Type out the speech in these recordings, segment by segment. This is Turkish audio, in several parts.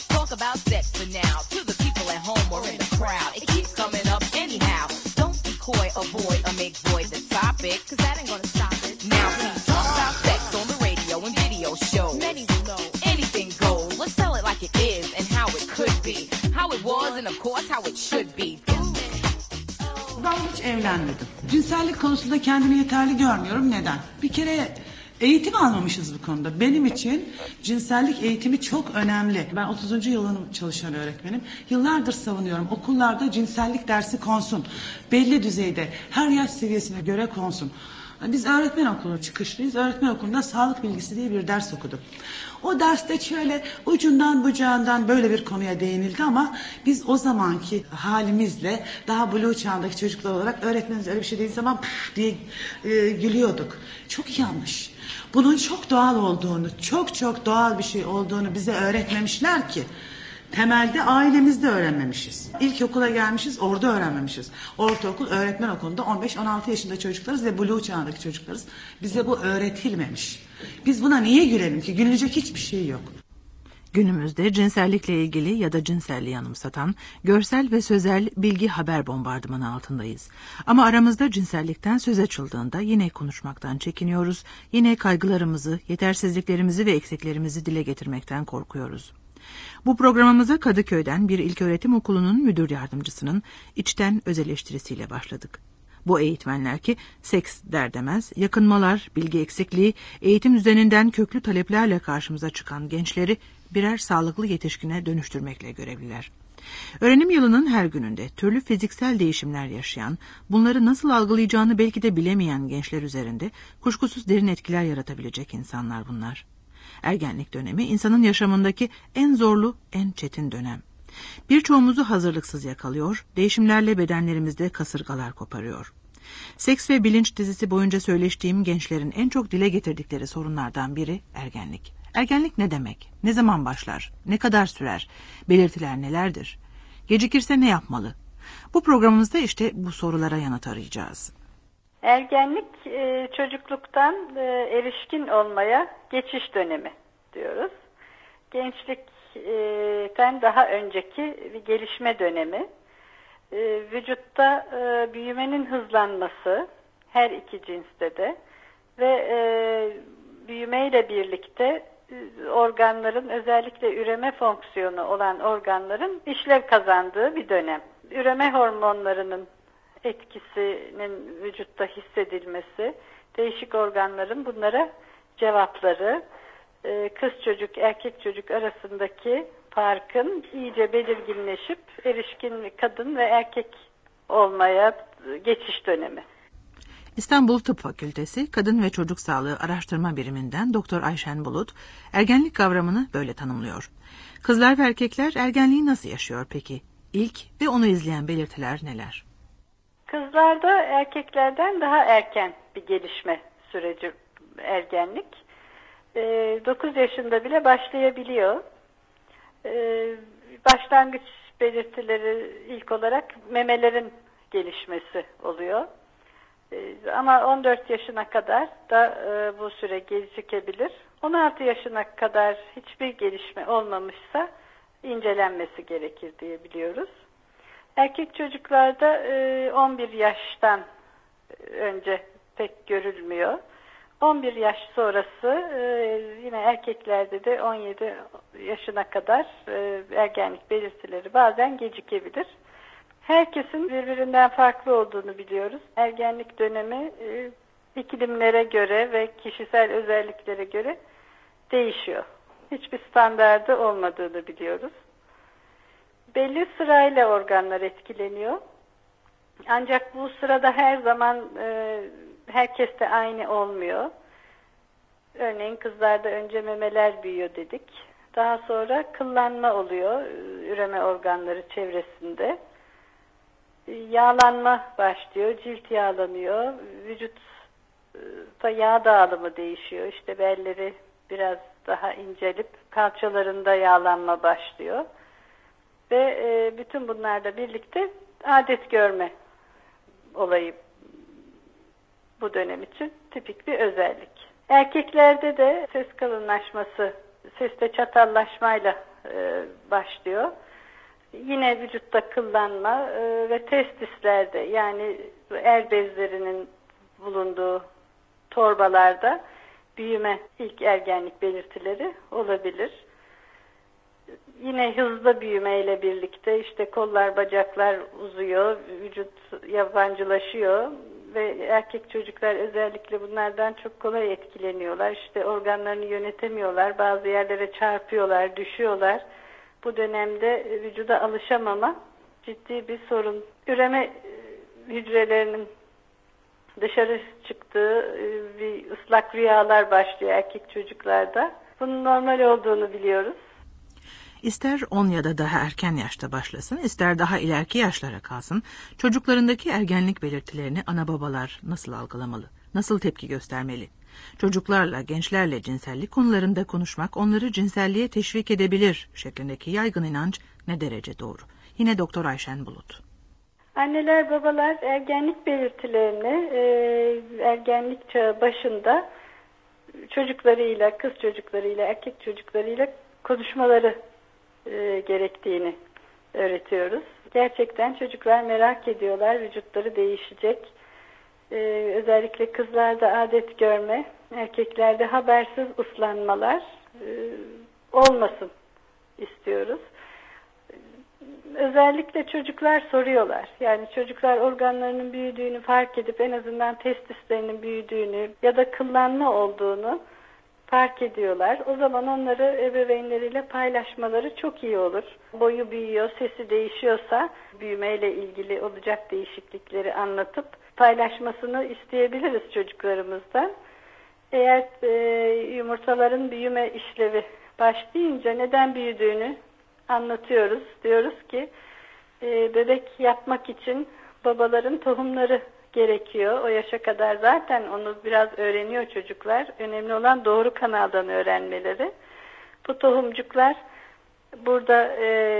Let's talk about sex for now. To the people at home or in the crowd, it keeps coming up anyhow. Don't be coy, avoid, or make void the topic, cause that ain't gonna stop it. Now please talk about sex on the radio and video shows. Many will know anything goes. Let's tell it like it is and how it could be. How it was and of course how it should be. Ben hiç evlenmedim. Cinsellik konusunda kendimi yeterli görmüyorum. Neden? Bir kere eğitim almamışız bu konuda. Benim için cinsellik eğitimi çok önemli. Ben 30. yılım çalışan öğretmenim. Yıllardır savunuyorum. Okullarda cinsellik dersi konsun. Belli düzeyde, her yaş seviyesine göre konsun. Biz öğretmen okulu çıkışlıyız. Öğretmen okulunda sağlık bilgisi diye bir ders okudum. O derste şöyle ucundan bucağından böyle bir konuya değinildi ama biz o zamanki halimizle daha blue çağındaki çocuklar olarak öğretmenimiz öyle bir şey dediği zaman püf diye gülüyorduk. Çok yanlış. Bunun çok doğal olduğunu, çok doğal bir şey olduğunu bize öğretmemişler ki. Temelde ailemizde öğrenmemişiz. İlkokula gelmişiz, orada öğrenmemişiz. Ortaokul, öğretmen okulunda 15-16 yaşında çocuklarız ve blue çağındaki çocuklarız. Bize bu öğretilmemiş. Biz buna niye gülelim ki? Gülünecek hiçbir şey yok. Günümüzde cinsellikle ilgili ya da cinselliği anımsatan görsel ve sözel bilgi haber bombardımanı altındayız. Ama aramızda cinsellikten söz açıldığında yine konuşmaktan çekiniyoruz, yine kaygılarımızı, yetersizliklerimizi ve eksiklerimizi dile getirmekten korkuyoruz. Bu programımıza Kadıköy'den bir ilköğretim okulunun müdür yardımcısının içten öz eleştirisiyle başladık. Bu eğitmenler ki seks der demez, yakınmalar, bilgi eksikliği, eğitim düzeninden köklü taleplerle karşımıza çıkan gençleri birer sağlıklı yetişkine dönüştürmekle görevliler. Öğrenim yılının her gününde türlü fiziksel değişimler yaşayan, bunları nasıl algılayacağını belki de bilemeyen gençler üzerinde kuşkusuz derin etkiler yaratabilecek insanlar bunlar. Ergenlik dönemi insanın yaşamındaki en zorlu, en çetin dönem. Birçoğumuzu hazırlıksız yakalıyor, değişimlerle bedenlerimizde kasırgalar koparıyor. Seks ve Bilinç dizisi boyunca söyleştiğim gençlerin en çok dile getirdikleri sorunlardan biri ergenlik. Ergenlik ne demek? Ne zaman başlar? Ne kadar sürer? Belirtiler nelerdir? Gecikirse ne yapmalı? Bu programımızda işte bu sorulara yanıt arayacağız. Ergenlik çocukluktan erişkin olmaya geçiş dönemi diyoruz. Gençlikten daha önceki bir gelişme dönemi. Vücutta büyümenin hızlanması her iki cinste de ve büyümeyle birlikte organların, özellikle üreme fonksiyonu olan organların işlev kazandığı bir dönem. Üreme hormonlarının etkisinin vücutta hissedilmesi, değişik organların bunlara cevapları, kız çocuk, erkek çocuk arasındaki farkın iyice belirginleşip erişkin kadın ve erkek olmaya geçiş dönemi. İstanbul Tıp Fakültesi Kadın ve Çocuk Sağlığı Araştırma Biriminden Doktor Ayşen Bulut, ergenlik kavramını böyle tanımlıyor. Kızlar ve erkekler ergenliği nasıl yaşıyor peki? İlk ve onu izleyen belirtiler neler? Kızlarda erkeklerden daha erken bir gelişme süreci ergenlik. 9 yaşında bile başlayabiliyor. Başlangıç belirtileri ilk olarak memelerin gelişmesi oluyor. Ama 14 yaşına kadar da bu süre gecikebilir. 16 yaşına kadar hiçbir gelişme olmamışsa incelenmesi gerekir diye biliyoruz. Erkek çocuklarda 11 yaştan önce pek görülmüyor. 11 yaş sonrası yine erkeklerde de 17 yaşına kadar ergenlik belirtileri bazen gecikebilir. Herkesin birbirinden farklı olduğunu biliyoruz. Ergenlik dönemi iklimlere göre ve kişisel özelliklere göre değişiyor. Hiçbir standardı olmadığını biliyoruz. Belli sırayla organlar etkileniyor. Ancak bu sırada her zaman herkeste aynı olmuyor. Örneğin kızlarda önce memeler büyüyor dedik. Daha sonra kıllanma oluyor üreme organları çevresinde. Yağlanma başlıyor, cilt yağlanıyor, vücutta yağ dağılımı değişiyor. İşte belleri biraz daha incelip kalçalarında yağlanma başlıyor. Ve bütün bunlarla birlikte adet görme olayı bu dönem için tipik bir özellik. Erkeklerde de ses kalınlaşması, seste çatallaşmayla başlıyor. Yine vücutta kıllanma ve testislerde, yani er bezlerinin bulunduğu torbalarda büyüme, ilk ergenlik belirtileri olabilir. Yine hızlı büyümeyle birlikte işte kollar, bacaklar uzuyor, vücut yabancılaşıyor ve erkek çocuklar özellikle bunlardan çok kolay etkileniyorlar. İşte organlarını yönetemiyorlar, bazı yerlere çarpıyorlar, düşüyorlar. Bu dönemde vücuda alışamama ciddi bir sorun. Üreme hücrelerinin dışarı çıktığı bir ıslak rüyalar başlıyor erkek çocuklarda. Bunun normal olduğunu biliyoruz. İster 10 ya da daha erken yaşta başlasın, ister daha ileriki yaşlara kalsın, çocuklarındaki ergenlik belirtilerini ana babalar nasıl algılamalı, nasıl tepki göstermeli? Çocuklarla, gençlerle cinsellik konularında konuşmak onları cinselliğe teşvik edebilir şeklindeki yaygın inanç ne derece doğru? Yine Doktor Ayşen Bulut. Anneler, babalar ergenlik belirtilerini ergenlik çağı başında çocuklarıyla, kız çocuklarıyla, erkek çocuklarıyla konuşmaları gerektiğini öğretiyoruz. Gerçekten çocuklar merak ediyorlar, vücutları değişecek. Özellikle kızlarda adet görme, erkeklerde habersiz ıslanmalar olmasın istiyoruz. Özellikle çocuklar soruyorlar. Yani çocuklar organlarının büyüdüğünü fark edip en azından testislerinin büyüdüğünü ya da kıllanma olduğunu fark ediyorlar. O zaman onları ebeveynleriyle paylaşmaları çok iyi olur. Boyu büyüyor, sesi değişiyorsa büyümeyle ilgili olacak değişiklikleri anlatıp paylaşmasını isteyebiliriz çocuklarımızdan. Eğer yumurtaların büyüme işlevi başlayınca neden büyüdüğünü anlatıyoruz. Diyoruz ki bebek yapmak için babaların tohumları gerekiyor. O yaşa kadar zaten onu biraz öğreniyor çocuklar. Önemli olan doğru kanaldan öğrenmeleri. Bu tohumcuklar burada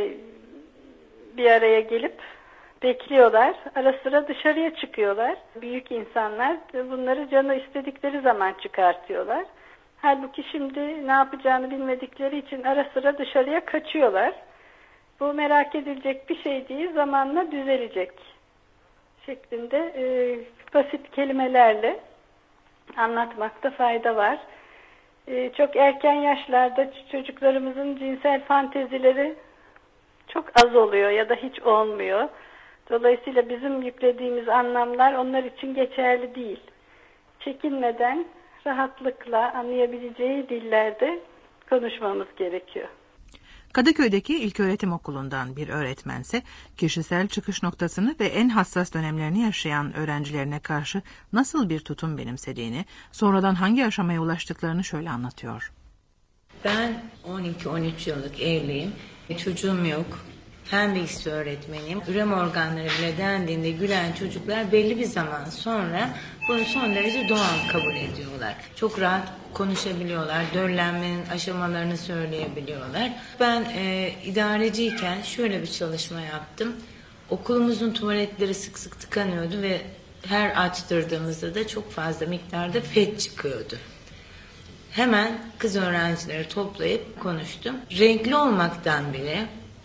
bir araya gelip bekliyorlar. Ara sıra dışarıya çıkıyorlar. Büyük insanlar bunları canı istedikleri zaman çıkartıyorlar. Halbuki şimdi ne yapacağını bilmedikleri için ara sıra dışarıya kaçıyorlar. Bu merak edilecek bir şey değil, zamanla düzelecek şeklinde basit kelimelerle anlatmakta fayda var. Çok erken yaşlarda çocuklarımızın cinsel fantezileri çok az oluyor ya da hiç olmuyor. Dolayısıyla bizim yüklediğimiz anlamlar onlar için geçerli değil. Çekinmeden, rahatlıkla anlayabileceği dillerde konuşmamız gerekiyor. Kadıköy'deki İlköğretim Okulu'ndan bir öğretmense kişisel çıkış noktasını ve en hassas dönemlerini yaşayan öğrencilerine karşı nasıl bir tutum benimsediğini, sonradan hangi aşamaya ulaştıklarını şöyle anlatıyor. Ben 12-13 yıllık evliyim. Çocuğum yok. Fen bilgisi öğretmeniyim. Üreme organları bile dendiğinde gülen çocuklar belli bir zaman sonra bunu son derece doğal kabul ediyorlar. Çok rahat konuşabiliyorlar. Döllenmenin aşamalarını söyleyebiliyorlar. Ben idareciyken şöyle bir çalışma yaptım. Okulumuzun tuvaletleri sık sık tıkanıyordu ve her açtırdığımızda da çok fazla miktarda pet çıkıyordu. Hemen kız öğrencileri toplayıp konuştum. Renkli olmaktan bile,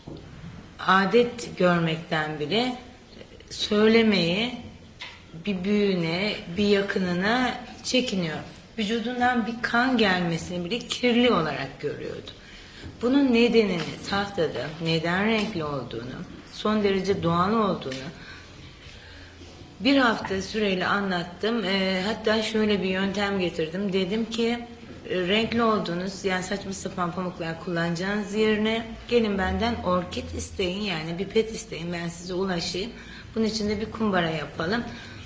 adet görmekten bile söylemeyi bir büyüğüne, bir yakınına çekiniyor. Vücudundan bir kan gelmesini bile kirli olarak görüyordu. Bunun nedenini tahtada neden renkli olduğunu, son derece doğal olduğunu bir hafta süreyle anlattım. Hatta şöyle bir yöntem getirdim. Dedim ki renkli olduğunuz, yani saçma sapan pamuklar kullanacağınız yerine gelin benden orkid isteyin, yani bir pet isteyin, ben size ulaşayım. Bunun için de bir kumbara yapalım.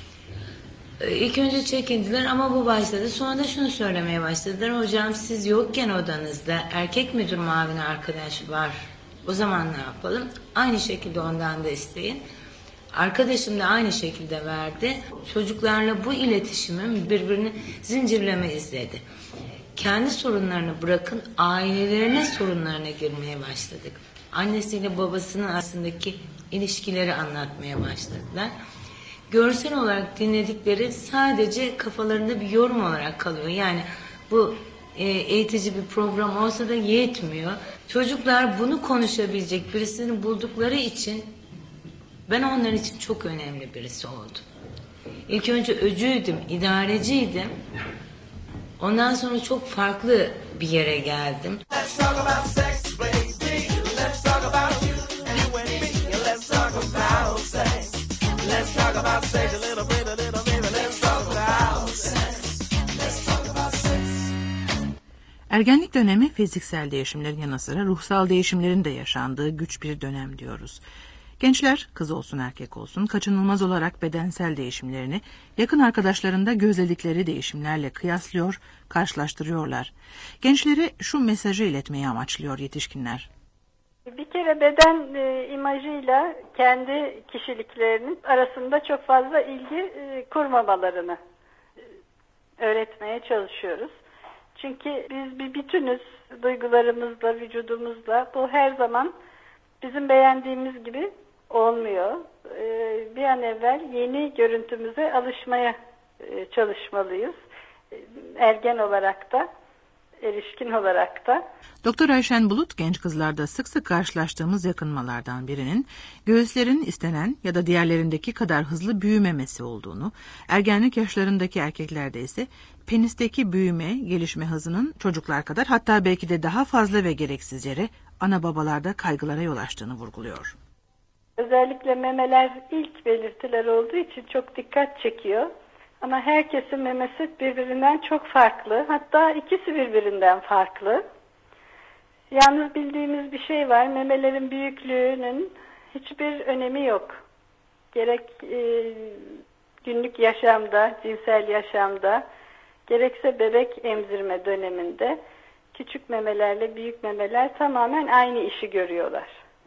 İlk önce çekindiler ama bu başladı. Sonra da şunu söylemeye başladılar. Hocam siz yokken odanızda erkek müdür muavin arkadaş var. O zaman ne yapalım? Aynı şekilde ondan da isteyin. Arkadaşım da aynı şekilde verdi. Çocuklarla bu iletişimin birbirini zincirleme izledi. Kendi sorunlarını bırakın, ailelerine sorunlarına girmeye başladık. Annesiyle babasının arasındaki ilişkileri anlatmaya başladılar. Görsel olarak dinledikleri sadece kafalarında bir yorum olarak kalıyor. Yani bu eğitici bir program olsa da yetmiyor. Çocuklar bunu konuşabilecek birisini buldukları için ben onlar için çok önemli birisi oldum. İlk önce öcüydüm, idareciydim. Ondan sonra çok farklı bir yere geldim. Ergenlik dönemi fiziksel değişimlerin yanı sıra ruhsal değişimlerin de yaşandığı güç bir dönem diyoruz. Gençler, kız olsun erkek olsun, kaçınılmaz olarak bedensel değişimlerini yakın arkadaşlarında gözledikleri değişimlerle kıyaslıyor, karşılaştırıyorlar. Gençlere şu mesajı iletmeyi amaçlıyor yetişkinler. Bir kere beden imajıyla kendi kişiliklerinin arasında çok fazla ilgi kurmamalarını öğretmeye çalışıyoruz. Çünkü biz bir bütünüz, duygularımızla, vücudumuzla. Bu her zaman bizim beğendiğimiz gibi olmuyor. Bir an evvel yeni görüntümüze alışmaya çalışmalıyız. Ergen olarak da, erişkin olarak da. Doktor Ayşen Bulut, genç kızlarda sık sık karşılaştığımız yakınmalardan birinin göğüslerin istenen ya da diğerlerindeki kadar hızlı büyümemesi olduğunu, ergenlik yaşlarındaki erkeklerde ise penisteki büyüme, gelişme hızının çocuklar kadar hatta belki de daha fazla ve gereksiz yere ana babalarda kaygılara yol açtığını vurguluyor. Özellikle memeler ilk belirtiler olduğu için çok dikkat çekiyor. Ama herkesin memesi birbirinden çok farklı. Hatta ikisi birbirinden farklı. Yalnız bildiğimiz bir şey var. Memelerin büyüklüğünün hiçbir önemi yok. Gerek günlük yaşamda, cinsel yaşamda, gerekse bebek emzirme döneminde küçük memelerle büyük memeler tamamen aynı işi görüyorlar.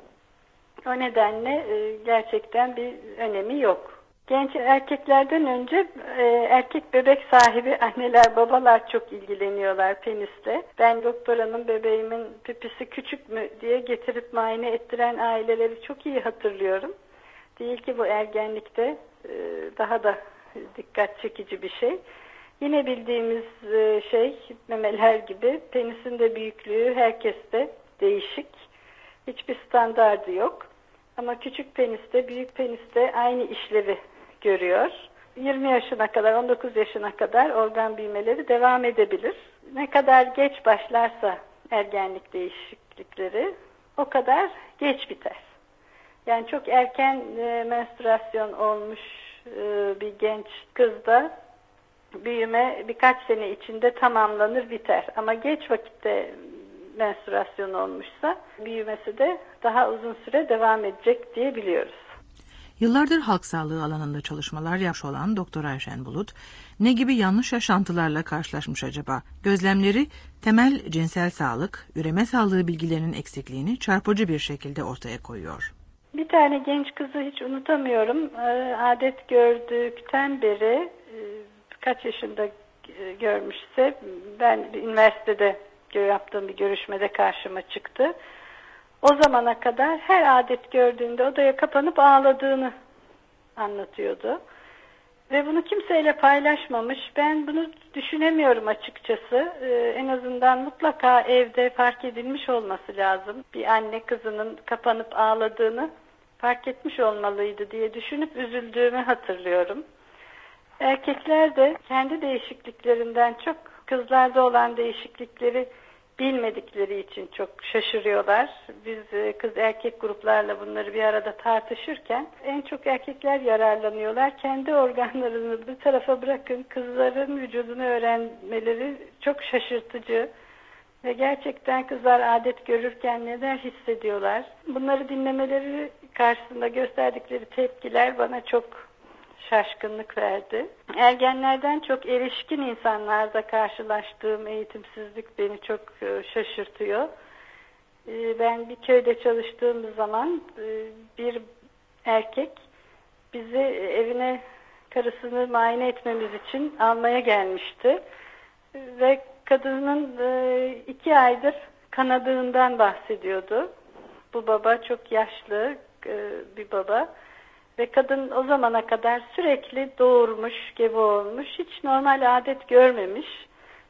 O nedenle gerçekten bir önemi yok. Genç erkeklerden önce erkek bebek sahibi anneler, babalar çok ilgileniyorlar penisle. Ben doktoranın bebeğimin pipisi küçük mü diye getirip muayene ettiren aileleri çok iyi hatırlıyorum. Değil ki bu ergenlikte daha da dikkat çekici bir şey. Yine bildiğimiz şey memeler gibi penisin de büyüklüğü herkeste değişik. Hiçbir standardı yok. Ama küçük peniste, büyük peniste aynı işlevi görüyor. 20 yaşına kadar, 19 yaşına kadar organ büyümeleri devam edebilir. Ne kadar geç başlarsa ergenlik değişiklikleri o kadar geç biter. Yani çok erken menstrüasyon olmuş bir genç kızda büyüme birkaç sene içinde tamamlanır, biter. Ama geç vakitte menstrüasyon olmuşsa büyümesi de daha uzun süre devam edecek diye biliyoruz. Yıllardır halk sağlığı alanında çalışmalar yapmış olan Doktor Ayşen Bulut, ne gibi yanlış yaşantılarla karşılaşmış acaba? Gözlemleri temel cinsel sağlık, üreme sağlığı bilgilerinin eksikliğini çarpıcı bir şekilde ortaya koyuyor. Bir tane genç kızı hiç unutamıyorum. Adet gördükten beri kaç yaşında görmüşse, ben üniversitede yaptığım bir görüşmede karşıma çıktı. O zamana kadar her adet gördüğünde odaya kapanıp ağladığını anlatıyordu. Ve bunu kimseyle paylaşmamış. Ben bunu düşünemiyorum açıkçası. En azından mutlaka evde fark edilmiş olması lazım. Bir anne kızının kapanıp ağladığını fark etmiş olmalıydı diye düşünüp üzüldüğümü hatırlıyorum. Erkekler de kendi değişikliklerinden çok kızlarda olan değişiklikleri bilmedikleri için çok şaşırıyorlar. Biz kız erkek gruplarla bunları bir arada tartışırken en çok erkekler yararlanıyorlar. Kendi organlarını bir tarafa bırakın, kızların vücudunu öğrenmeleri çok şaşırtıcı. Ve gerçekten kızlar adet görürken neler hissediyorlar? Bunları dinlemeleri karşısında gösterdikleri tepkiler bana çok şaşkınlık verdi. Ergenlerden çok erişkin insanlarda karşılaştığım eğitimsizlik beni çok şaşırtıyor. Ben bir köyde çalıştığım zaman bir erkek bizi evine karısını muayene etmemiz için almaya gelmişti. Ve kadının 2 aydır kanadığından bahsediyordu. Bu baba çok yaşlı bir baba. Ve kadın o zamana kadar sürekli doğurmuş, gebe olmuş, hiç normal adet görmemiş.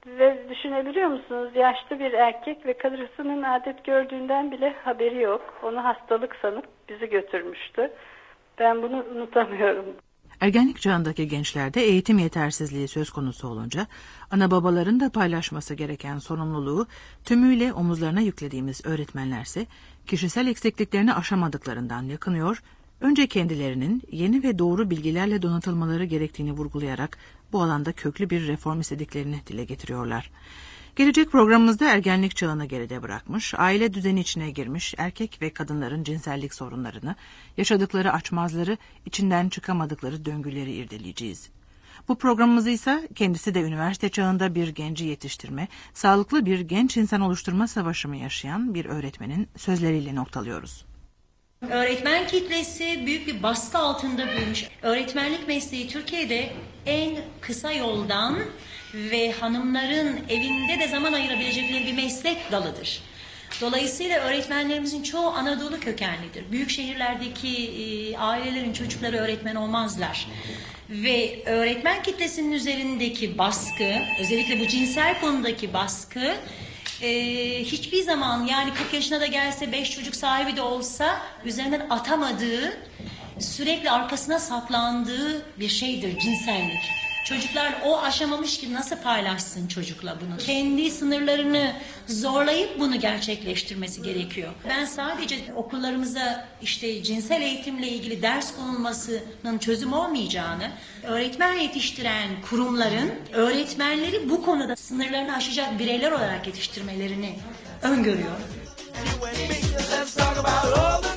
Ve düşünebiliyor musunuz? Yaşlı bir erkek ve karısının adet gördüğünden bile haberi yok. Onu hastalık sanıp bizi götürmüştü. Ben bunu unutamıyorum. Ergenlik çağındaki gençlerde eğitim yetersizliği söz konusu olunca ana babaların da paylaşması gereken sorumluluğu tümüyle omuzlarına yüklediğimiz öğretmenlerse kişisel eksikliklerini aşamadıklarından yakınıyor, önce kendilerinin yeni ve doğru bilgilerle donatılmaları gerektiğini vurgulayarak bu alanda köklü bir reform istediklerini dile getiriyorlar. Gelecek programımızda ergenlik çağını geride bırakmış, aile düzeni içine girmiş erkek ve kadınların cinsellik sorunlarını, yaşadıkları açmazları, içinden çıkamadıkları döngüleri irdeleyeceğiz. Bu programımızı ise kendisi de üniversite çağında bir genci yetiştirme, sağlıklı bir genç insan oluşturma savaşımı yaşayan bir öğretmenin sözleriyle noktalıyoruz. Öğretmen kitlesi büyük bir baskı altında büyümüş. Öğretmenlik mesleği Türkiye'de en kısa yoldan ve hanımların evinde de zaman ayırabilecekleri bir meslek dalıdır. Dolayısıyla öğretmenlerimizin çoğu Anadolu kökenlidir. Büyük şehirlerdeki ailelerin çocukları öğretmen olmazlar. Ve öğretmen kitlesinin üzerindeki baskı, özellikle bu cinsel konudaki baskı hiçbir zaman, yani 40 yaşına da gelse 5 çocuk sahibi de olsa üzerinden atamadığı, sürekli arkasına saklandığı bir şeydir cinsellik. Çocuklar o aşamamış ki nasıl paylaşsın çocukla bunu? Kendi sınırlarını zorlayıp bunu gerçekleştirmesi gerekiyor. Ben sadece okullarımıza işte cinsel eğitimle ilgili ders konulmasının çözüm olmayacağını, öğretmen yetiştiren kurumların öğretmenleri bu konuda sınırlarını aşacak bireyler olarak yetiştirmelerini öngörüyorum.